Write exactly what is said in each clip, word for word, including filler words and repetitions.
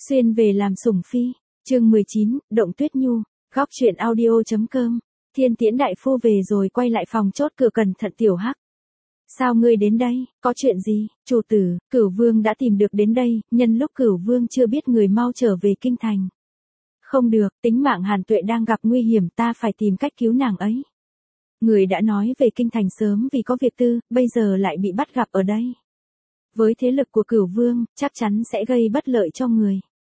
Xuyên về làm sủng phi, chương mười chín, Động Tuyết Nhu, góc truyện audio.com. Thiên Tiễn đại phu về rồi quay lại phòng chốt cửa cẩn thận Tiểu Hắc. Sao ngươi đến đây, có chuyện gì? Chủ tử, Cửu Vương đã tìm được đến đây, nhân lúc Cửu Vương chưa biết người mau trở về kinh thành. Không được, tính mạng Hàn Tuệ đang gặp nguy hiểm, ta phải tìm cách cứu nàng ấy. Người đã nói về kinh thành sớm vì có việc tư, bây giờ lại bị bắt gặp ở đây. Với thế lực của Cửu Vương, chắc chắn sẽ gây bất lợi cho người.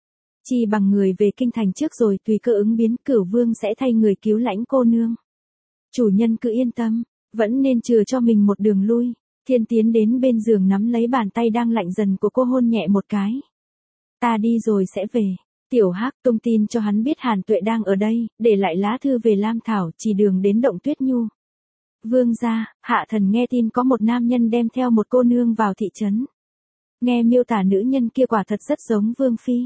Chi bằng người về kinh thành trước rồi tùy cơ ứng biến, Cửu Vương sẽ thay người cứu lãnh cô nương. Chủ nhân cứ yên tâm, vẫn nên chừa cho mình một đường lui. Thiên Tiến đến bên giường nắm lấy bàn tay đang lạnh dần của cô hôn nhẹ một cái. Ta đi rồi sẽ về. Tiểu Hắc tung tin cho hắn biết Hàn Tuệ đang ở đây, để lại lá thư về Lam Thảo, chỉ đường đến Động Tuyết Nhu. Vương gia, hạ thần nghe tin có một nam nhân đem theo một cô nương vào thị trấn. Nghe miêu tả nữ nhân kia quả thật rất giống Vương phi.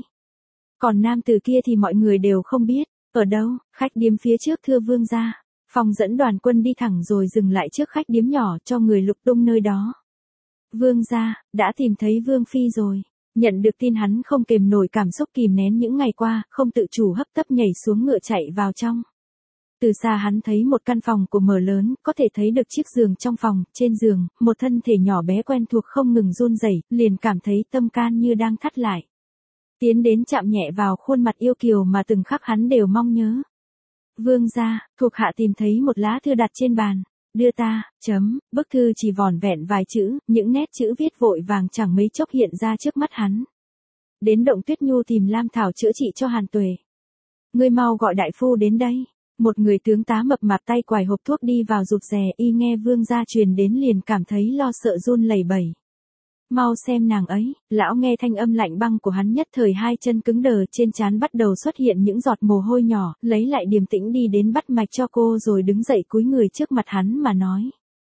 Còn nam tử kia thì mọi người đều không biết, ở đâu, khách điếm phía trước thưa vương gia. Phòng dẫn đoàn quân đi thẳng rồi dừng lại trước khách điếm nhỏ cho người lục tung nơi đó. Vương gia, đã tìm thấy Vương phi rồi. Nhận được tin hắn không kềm nổi cảm xúc kìm nén những ngày qua, không tự chủ hấp tấp nhảy xuống ngựa chạy vào trong. Từ xa hắn thấy một căn phòng của mở lớn, có thể thấy được chiếc giường trong phòng, trên giường, một thân thể nhỏ bé quen thuộc không ngừng run rẩy, liền cảm thấy tâm can như đang thắt lại. Tiến đến chạm nhẹ vào khuôn mặt yêu kiều mà từng khắc hắn đều mong nhớ. Vương gia, thuộc hạ tìm thấy một lá thư đặt trên bàn. Đưa ta, chấm, bức thư chỉ vỏn vẹn vài chữ, những nét chữ viết vội vàng chẳng mấy chốc hiện ra trước mắt hắn. Đến Động Tuyết Nhu tìm Lam Thảo chữa trị cho Hàn Tuệ. Ngươi mau gọi đại phu đến đây. Một người tướng tá mập mạp tay quải hộp thuốc đi vào rụt rè, y nghe vương gia truyền đến liền cảm thấy lo sợ run lẩy bẩy. Mau xem nàng ấy, lão nghe thanh âm lạnh băng của hắn nhất thời hai chân cứng đờ, trên trán bắt đầu xuất hiện những giọt mồ hôi nhỏ, lấy lại điềm tĩnh đi đến bắt mạch cho cô rồi đứng dậy cúi người trước mặt hắn mà nói.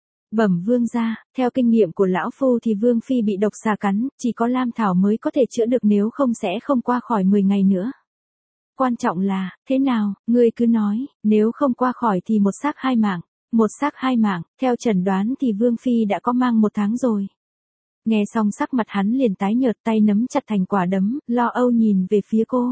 Bẩm vương gia, theo kinh nghiệm của lão phu thì Vương phi bị độc xà cắn, chỉ có Lam Thảo mới có thể chữa được, nếu không sẽ không qua khỏi mười ngày nữa. Quan trọng là, thế nào, ngươi cứ nói, nếu không qua khỏi thì một xác hai mạng, một xác hai mạng, theo chẩn đoán thì Vương phi đã có mang một tháng rồi. Nghe xong sắc mặt hắn liền tái nhợt, tay nắm chặt thành quả đấm, lo âu nhìn về phía cô.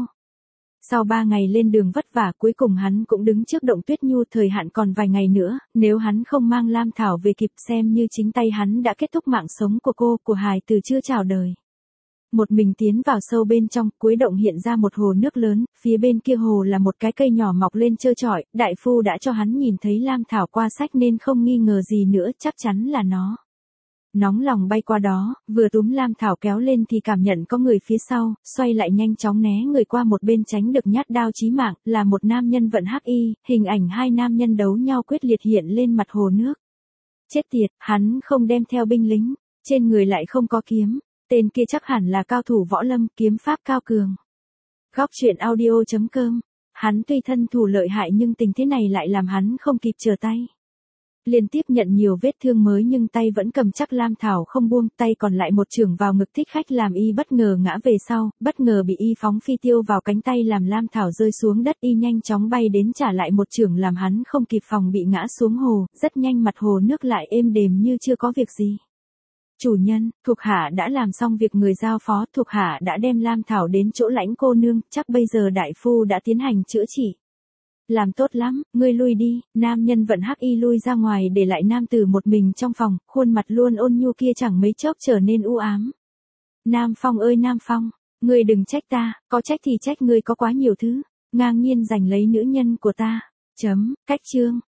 Sau ba ngày lên đường vất vả, cuối cùng hắn cũng đứng trước Động Tuyết Nhu, thời hạn còn vài ngày nữa, nếu hắn không mang Lam Thảo về kịp xem như chính tay hắn đã kết thúc mạng sống của cô, của hài từ chưa chào đời. Một mình tiến vào sâu bên trong, cuối động hiện ra một hồ nước lớn, phía bên kia hồ là một cái cây nhỏ mọc lên trơ trọi, đại phu đã cho hắn nhìn thấy Lam Thảo qua sách nên không nghi ngờ gì nữa, chắc chắn là nó. Nóng lòng bay qua đó, vừa túm Lam Thảo kéo lên thì cảm nhận có người phía sau, xoay lại nhanh chóng né người qua một bên tránh được nhát đao chí mạng, là một nam nhân vận hắc y, hình ảnh hai nam nhân đấu nhau quyết liệt hiện lên mặt hồ nước. Chết tiệt, hắn không đem theo binh lính, trên người lại không có kiếm, tên kia chắc hẳn là cao thủ võ lâm, kiếm pháp cao cường. Góc truyện audio.com, hắn tuy thân thủ lợi hại nhưng tình thế này lại làm hắn không kịp trở tay. Liên tiếp nhận nhiều vết thương mới nhưng tay vẫn cầm chắc Lam Thảo không buông, tay còn lại một chưởng vào ngực thích khách làm y bất ngờ ngã về sau, bất ngờ bị y phóng phi tiêu vào cánh tay làm Lam Thảo rơi xuống đất, y nhanh chóng bay đến trả lại một chưởng làm hắn không kịp phòng bị ngã xuống hồ, rất nhanh mặt hồ nước lại êm đềm như chưa có việc gì. Chủ nhân, thuộc hạ đã làm xong việc người giao phó, thuộc hạ đã đem Lam Thảo đến chỗ lãnh cô nương, chắc bây giờ đại phu đã tiến hành chữa trị. Làm tốt lắm, ngươi lui đi. Nam nhân vận hắc y lui ra ngoài để lại nam tử một mình trong phòng, khuôn mặt luôn ôn nhu kia chẳng mấy chốc trở nên u ám. Nam Phong ơi Nam Phong, ngươi đừng trách ta, có trách thì trách ngươi có quá nhiều thứ, ngang nhiên giành lấy nữ nhân của ta. Chấm, cách chương.